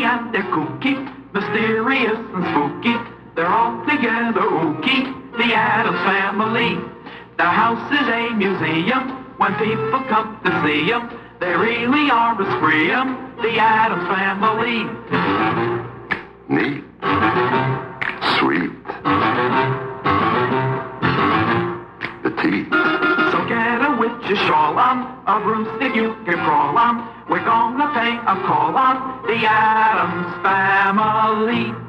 and they're kooky, mysterious and spooky. They're all together ooky, the Addams Family. Their house is a museum. When people come to see them, they really are a scream, the Addams Family. Neat. Sweet. Petite. So get a witch's shawl on, a broomstick you can crawl on. We're gonna pay a call on the Addams Family.